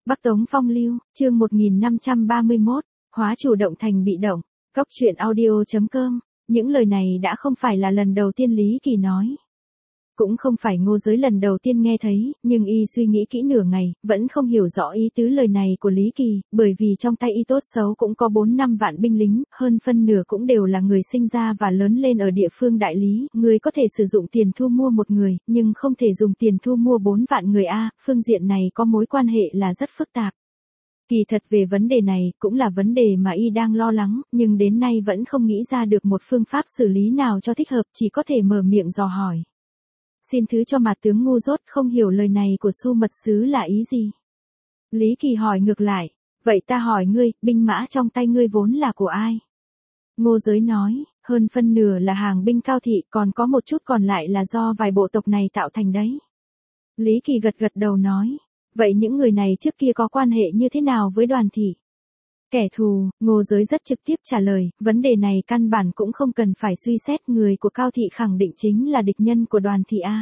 Bắc Tống Phong Lưu, chương 1531, hóa chủ động thành bị động. Cốc truyện audio.com. Những lời này đã không phải là lần đầu tiên Lý Kỳ nói. Cũng không phải Ngô Giới lần đầu tiên nghe thấy, nhưng y suy nghĩ kỹ nửa ngày, vẫn không hiểu rõ ý tứ lời này của Lý Kỳ, bởi vì trong tay y tốt xấu cũng có 4-5 vạn binh lính, hơn phân nửa cũng đều là người sinh ra và lớn lên ở địa phương đại lý, người có thể sử dụng tiền thu mua một người, nhưng không thể dùng tiền thu mua 4 vạn người a, phương diện này có mối quan hệ là rất phức tạp. Kỳ thật về vấn đề này cũng là vấn đề mà y đang lo lắng, nhưng đến nay vẫn không nghĩ ra được một phương pháp xử lý nào cho thích hợp, chỉ có thể mở miệng dò hỏi. Xin thứ cho mà tướng ngu dốt không hiểu lời này của Su Mật Sứ là ý gì. Lý Kỳ hỏi ngược lại, vậy ta hỏi ngươi, binh mã trong tay ngươi vốn là của ai? Ngô Giới nói, hơn phân nửa là hàng binh Cao Thị, còn có một chút còn lại là do vài bộ tộc này tạo thành đấy. Lý Kỳ gật gật đầu nói, vậy những người này trước kia có quan hệ như thế nào với Đoàn Thị? Kẻ thù, Ngô Giới rất trực tiếp trả lời, vấn đề này căn bản cũng không cần phải suy xét, người của Cao Thị khẳng định chính là địch nhân của Đoàn Thị a.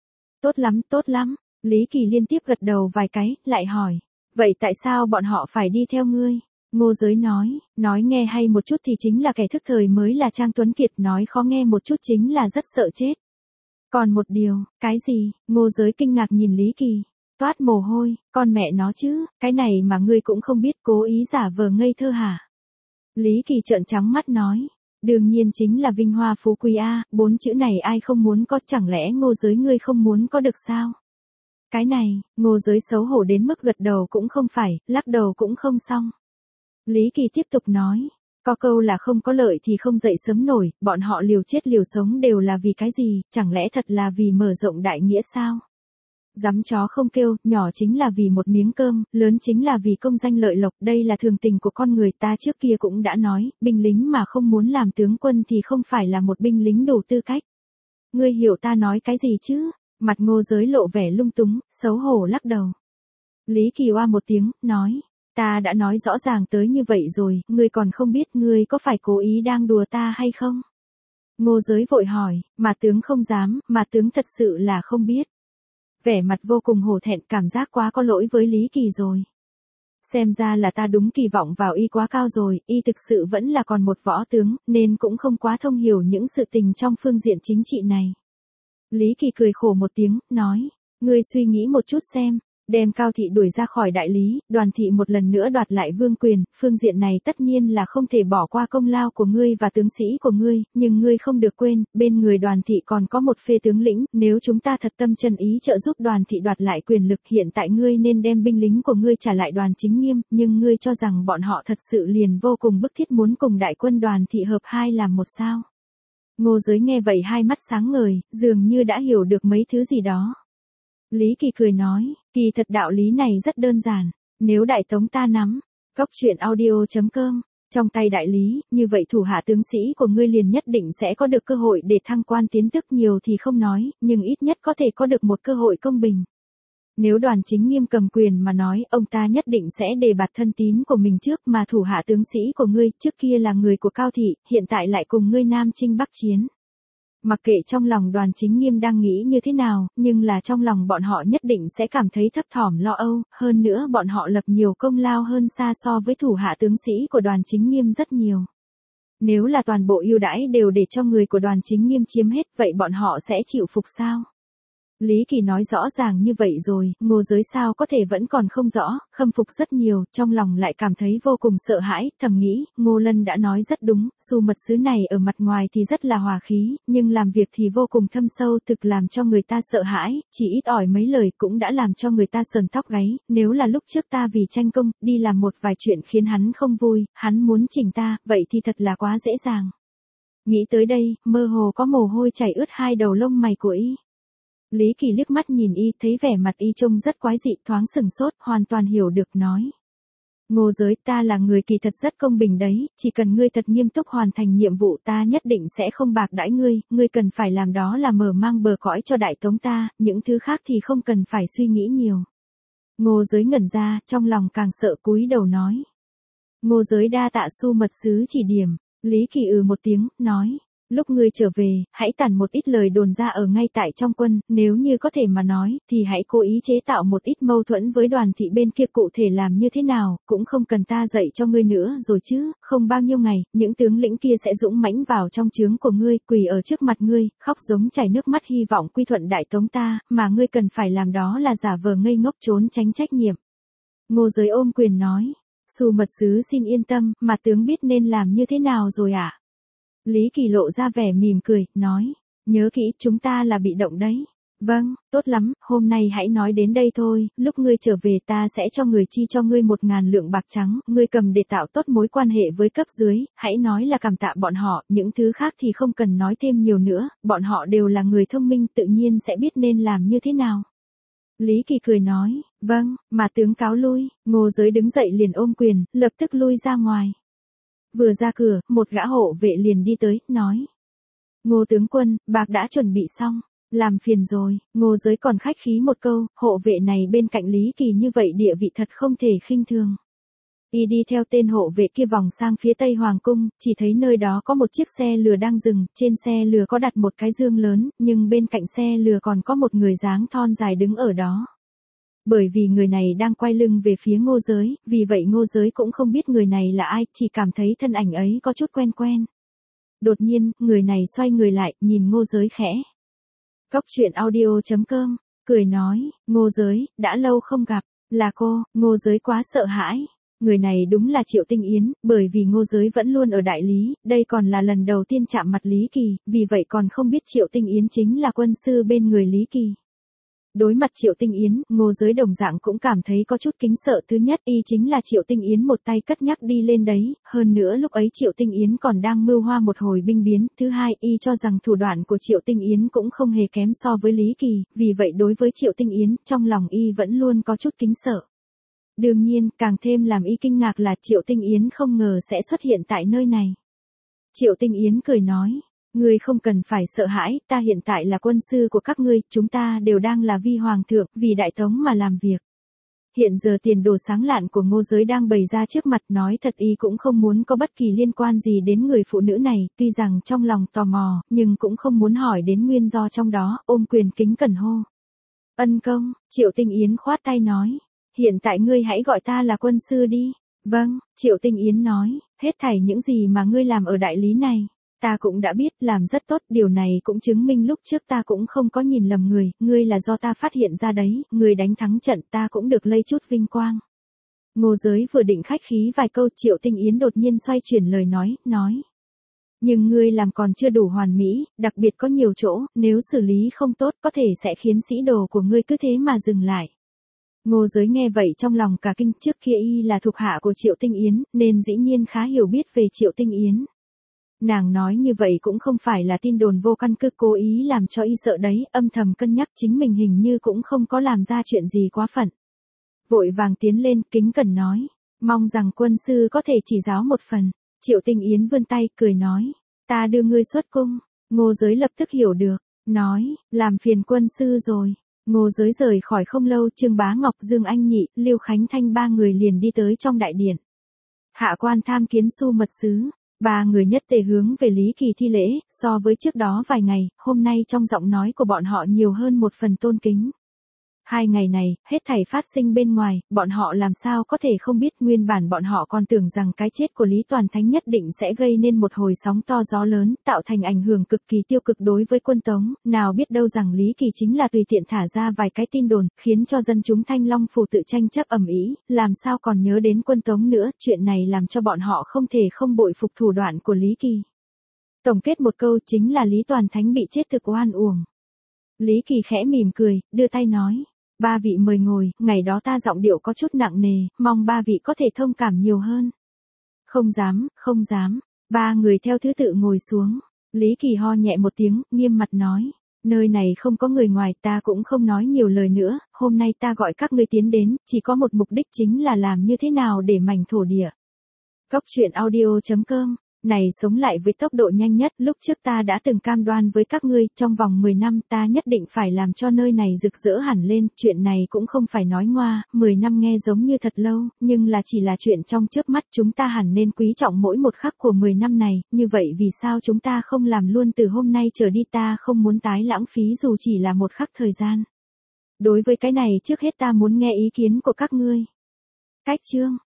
Tốt lắm, Lý Kỳ liên tiếp gật đầu vài cái, lại hỏi, vậy tại sao bọn họ phải đi theo ngươi? Ngô Giới nói nghe hay một chút thì chính là kẻ thức thời mới là Trang Tuấn Kiệt, nói khó nghe một chút chính là rất sợ chết. Còn một điều, cái gì? Ngô Giới kinh ngạc nhìn Lý Kỳ. Toát mồ hôi, con mẹ nó chứ, cái này mà ngươi cũng không biết, cố ý giả vờ ngây thơ hả? Lý Kỳ trợn trắng mắt nói, đương nhiên chính là vinh hoa phú quý a, 4 chữ này ai không muốn có, chẳng lẽ Ngô Giới ngươi không muốn có được sao? Cái này, Ngô Giới xấu hổ đến mức gật đầu cũng không phải, lắc đầu cũng không xong. Lý Kỳ tiếp tục nói, có câu là không có lợi thì không dậy sớm nổi, bọn họ liều chết liều sống đều là vì cái gì, chẳng lẽ thật là vì mở rộng đại nghĩa sao? Dám chó không kêu, nhỏ chính là vì một miếng cơm, lớn chính là vì công danh lợi lộc, đây là thường tình của con người, ta trước kia cũng đã nói, binh lính mà không muốn làm tướng quân thì không phải là một binh lính đủ tư cách. Ngươi hiểu ta nói cái gì chứ? Mặt Ngô Giới lộ vẻ lung túng, xấu hổ lắc đầu. Lý Kỳ oa một tiếng, nói, ta đã nói rõ ràng tới như vậy rồi, ngươi còn không biết, ngươi có phải cố ý đang đùa ta hay không? Ngô Giới vội hỏi, mà tướng không dám, mà tướng thật sự là không biết. Vẻ mặt vô cùng hổ thẹn, cảm giác quá có lỗi với Lý Kỳ rồi. Xem ra là ta đúng kỳ vọng vào y quá cao rồi, y thực sự vẫn là còn một võ tướng, nên cũng không quá thông hiểu những sự tình trong phương diện chính trị này. Lý Kỳ cười khổ một tiếng, nói, ngươi suy nghĩ một chút xem, đem Cao Thị đuổi ra khỏi đại lý, Đoàn Thị một lần nữa đoạt lại vương quyền, phương diện này tất nhiên là không thể bỏ qua công lao của ngươi và tướng sĩ của ngươi, nhưng ngươi không được quên, bên người Đoàn Thị còn có một phê tướng lĩnh, nếu chúng ta thật tâm chân ý trợ giúp Đoàn Thị đoạt lại quyền lực, hiện tại ngươi nên đem binh lính của ngươi trả lại Đoàn Chính Nghiêm, nhưng ngươi cho rằng bọn họ thật sự liền vô cùng bức thiết muốn cùng đại quân Đoàn Thị hợp hai làm một sao? Ngô Giới nghe vậy hai mắt sáng ngời, dường như đã hiểu được mấy thứ gì đó. Lý Kỳ cười nói, kỳ thật đạo lý này rất đơn giản, nếu Đại Tống ta nắm, cốc truyện audio.com, trong tay đại lý, như vậy thủ hạ tướng sĩ của ngươi liền nhất định sẽ có được cơ hội để thăng quan tiến chức, nhiều thì không nói, nhưng ít nhất có thể có được một cơ hội công bình. Nếu Đoàn Chính Nghiêm cầm quyền mà nói, ông ta nhất định sẽ đề bạt thân tín của mình trước, mà thủ hạ tướng sĩ của ngươi, trước kia là người của Cao Thị, hiện tại lại cùng ngươi Nam chinh Bắc chiến. Mặc kệ trong lòng Đoàn Chính Nghiêm đang nghĩ như thế nào, nhưng là trong lòng bọn họ nhất định sẽ cảm thấy thấp thỏm lo âu, hơn nữa bọn họ lập nhiều công lao hơn xa so với thủ hạ tướng sĩ của Đoàn Chính Nghiêm rất nhiều. Nếu là toàn bộ ưu đãi đều để cho người của Đoàn Chính Nghiêm chiếm hết, vậy bọn họ sẽ chịu phục sao? Lý Kỳ nói rõ ràng như vậy rồi, Ngô Giới sao có thể vẫn còn không rõ, khâm phục rất nhiều, trong lòng lại cảm thấy vô cùng sợ hãi, thầm nghĩ, Ngô Lân đã nói rất đúng, Su Mật Sứ này ở mặt ngoài thì rất là hòa khí, nhưng làm việc thì vô cùng thâm sâu, thực làm cho người ta sợ hãi, chỉ ít ỏi mấy lời cũng đã làm cho người ta sờn tóc gáy, nếu là lúc trước ta vì tranh công, đi làm một vài chuyện khiến hắn không vui, hắn muốn chỉnh ta, vậy thì thật là quá dễ dàng. Nghĩ tới đây, mơ hồ có mồ hôi chảy ướt hai đầu lông mày của y. Lý Kỳ liếc mắt nhìn y, thấy vẻ mặt y trông rất quái dị, thoáng sừng sốt, hoàn toàn hiểu được, nói. Ngô Giới, ta là người kỳ thật rất công bình đấy, chỉ cần ngươi thật nghiêm túc hoàn thành nhiệm vụ ta nhất định sẽ không bạc đãi ngươi cần phải làm đó là mở mang bờ cõi cho Đại Tống ta, những thứ khác thì không cần phải suy nghĩ nhiều. Ngô Giới ngẩn ra, trong lòng càng sợ, cúi đầu nói. Ngô Giới đa tạ Su Mật Sứ chỉ điểm, Lý Kỳ một tiếng, nói. lúc ngươi trở về, hãy tản một ít lời đồn ra ở ngay tại trong quân, nếu như có thể mà nói, thì hãy cố ý chế tạo một ít mâu thuẫn với Đoàn thị bên kia, cụ thể làm như thế nào, cũng không cần ta dạy cho ngươi nữa rồi chứ, không bao nhiêu ngày, những tướng lĩnh kia sẽ dũng mãnh vào trong trướng của ngươi, quỳ ở trước mặt ngươi, khóc giống chảy nước mắt hy vọng quy thuận đại tống ta, mà ngươi cần phải làm đó là giả vờ ngây ngốc trốn tránh trách nhiệm. Ngô Giới ôm quyền nói, Xu mật sứ xin yên tâm, mà tướng biết nên làm như thế nào rồi ạ? Lý Kỳ lộ ra vẻ mỉm cười, nói, nhớ kỹ, chúng ta là bị động đấy. Vâng, tốt lắm, hôm nay hãy nói đến đây thôi, lúc ngươi trở về ta sẽ cho người chi cho ngươi 1.000 lượng bạc trắng, ngươi cầm để tạo tốt mối quan hệ với cấp dưới, hãy nói là cảm tạ bọn họ, những thứ khác thì không cần nói thêm nhiều nữa, bọn họ đều là người thông minh tự nhiên sẽ biết nên làm như thế nào. Lý Kỳ cười nói, vâng, mà tướng cáo lui, Ngô Giới đứng dậy liền ôm quyền, lập tức lui ra ngoài. Vừa ra cửa, một gã hộ vệ liền đi tới, nói. Ngô tướng quân, bạc đã chuẩn bị xong, làm phiền rồi, Ngô Giới còn khách khí một câu, hộ vệ này bên cạnh Lý Kỳ như vậy địa vị thật không thể khinh thường. Y đi theo tên hộ vệ kia vòng sang phía tây hoàng cung, chỉ thấy nơi đó có một chiếc xe lừa đang dừng, trên xe lừa có đặt một cái dương lớn, nhưng bên cạnh xe lừa còn có một người dáng thon dài đứng ở đó. Bởi vì người này đang quay lưng về phía Ngô Giới, vì vậy Ngô Giới cũng không biết người này là ai, chỉ cảm thấy thân ảnh ấy có chút quen quen. Đột nhiên, người này xoay người lại, nhìn Ngô Giới khẽ. Cóc truyện audio.com, cười nói, Ngô Giới, đã lâu không gặp, là cô, Ngô Giới quá sợ hãi. Người này đúng là Triệu Tinh Yến, bởi vì Ngô Giới vẫn luôn ở đại lý, đây còn là lần đầu tiên chạm mặt Lý Kỳ, vì vậy còn không biết Triệu Tinh Yến chính là quân sư bên người Lý Kỳ. Đối mặt Triệu Tinh Yến, Ngô Giới đồng dạng cũng cảm thấy có chút kính sợ. Thứ nhất, y chính là Triệu Tinh Yến một tay cất nhắc đi lên đấy, hơn nữa lúc ấy Triệu Tinh Yến còn đang mưu hoa một hồi binh biến. Thứ hai, y cho rằng thủ đoạn của Triệu Tinh Yến cũng không hề kém so với Lý Kỳ, vì vậy đối với Triệu Tinh Yến, trong lòng y vẫn luôn có chút kính sợ. Đương nhiên, càng thêm làm y kinh ngạc là Triệu Tinh Yến không ngờ sẽ xuất hiện tại nơi này. Triệu Tinh Yến cười nói, ngươi không cần phải sợ hãi, ta hiện tại là quân sư của các ngươi, chúng ta đều đang là vi hoàng thượng, vì đại tống mà làm việc. Hiện giờ tiền đồ sáng lạn của Ngô Giới đang bày ra trước mặt, nói thật y cũng không muốn có bất kỳ liên quan gì đến người phụ nữ này, tuy rằng trong lòng tò mò, nhưng cũng không muốn hỏi đến nguyên do trong đó, ôm quyền kính cẩn hô. Ân công, Triệu Tinh Yến khoát tay nói, hiện tại ngươi hãy gọi ta là quân sư đi. Vâng, Triệu Tinh Yến nói, hết thảy những gì mà ngươi làm ở đại lý này, ta cũng đã biết, làm rất tốt, điều này cũng chứng minh lúc trước ta cũng không có nhìn lầm người, ngươi là do ta phát hiện ra đấy, ngươi đánh thắng trận ta cũng được lây chút vinh quang. Ngô Giới vừa định khách khí vài câu, Triệu Tinh Yến đột nhiên xoay chuyển lời nói. Nhưng ngươi làm còn chưa đủ hoàn mỹ, đặc biệt có nhiều chỗ, nếu xử lý không tốt có thể sẽ khiến sĩ đồ của ngươi cứ thế mà dừng lại. Ngô Giới nghe vậy trong lòng cả kinh, trước kia y là thuộc hạ của Triệu Tinh Yến, nên dĩ nhiên khá hiểu biết về Triệu Tinh Yến. Nàng nói như vậy cũng không phải là tin đồn vô căn cứ cố ý làm cho y sợ đấy, âm thầm cân nhắc chính mình hình như cũng không có làm ra chuyện gì quá phận. Vội vàng tiến lên, kính cẩn nói, mong rằng quân sư có thể chỉ giáo một phần. Triệu Tinh Yến vươn tay, cười nói, ta đưa ngươi xuất cung. Ngô Giới lập tức hiểu được, nói, làm phiền quân sư rồi. Ngô Giới rời khỏi không lâu, Trương Bá Ngọc, Dương Anh Nhị, Lưu Khánh Thanh ba người liền đi tới trong đại điện. Hạ quan tham kiến Xu mật sứ. Ba người nhất tề hướng về Lý Kỳ thi lễ, so với trước đó vài ngày, hôm nay trong giọng nói của bọn họ nhiều hơn một phần tôn kính. 2 ngày này, hết thảy phát sinh bên ngoài, bọn họ làm sao có thể không biết, nguyên bản bọn họ còn tưởng rằng cái chết của Lý Toàn Thánh nhất định sẽ gây nên một hồi sóng to gió lớn, tạo thành ảnh hưởng cực kỳ tiêu cực đối với quân Tống, nào biết đâu rằng Lý Kỳ chính là tùy tiện thả ra vài cái tin đồn, khiến cho dân chúng Thanh Long Phủ tự tranh chấp ầm ĩ, làm sao còn nhớ đến quân Tống nữa, chuyện này làm cho bọn họ không thể không bội phục thủ đoạn của Lý Kỳ. Tổng kết một câu chính là Lý Toàn Thánh bị chết thực oan uổng. Lý Kỳ khẽ mỉm cười, đưa tay nói. Ba vị mời ngồi, ngày đó ta giọng điệu có chút nặng nề, mong ba vị có thể thông cảm nhiều hơn. Không dám. Ba người theo thứ tự ngồi xuống. Lý Kỳ ho nhẹ một tiếng, nghiêm mặt nói. Nơi này không có người ngoài, ta cũng không nói nhiều lời nữa, hôm nay ta gọi các ngươi tiến đến, chỉ có một mục đích chính là làm như thế nào để mảnh thổ địa. Cóc truyện audio.com Này sống lại với tốc độ nhanh nhất, lúc trước ta đã từng cam đoan với các ngươi, trong vòng 10 năm ta nhất định phải làm cho nơi này rực rỡ hẳn lên, chuyện này cũng không phải nói ngoa, 10 năm nghe giống như thật lâu, nhưng là chỉ là chuyện trong chớp mắt, chúng ta hẳn nên quý trọng mỗi một khắc của 10 năm này, như vậy vì sao chúng ta không làm luôn từ hôm nay trở đi, ta không muốn tái lãng phí dù chỉ là một khắc thời gian. Đối với cái này trước hết ta muốn nghe ý kiến của các ngươi. Cách chương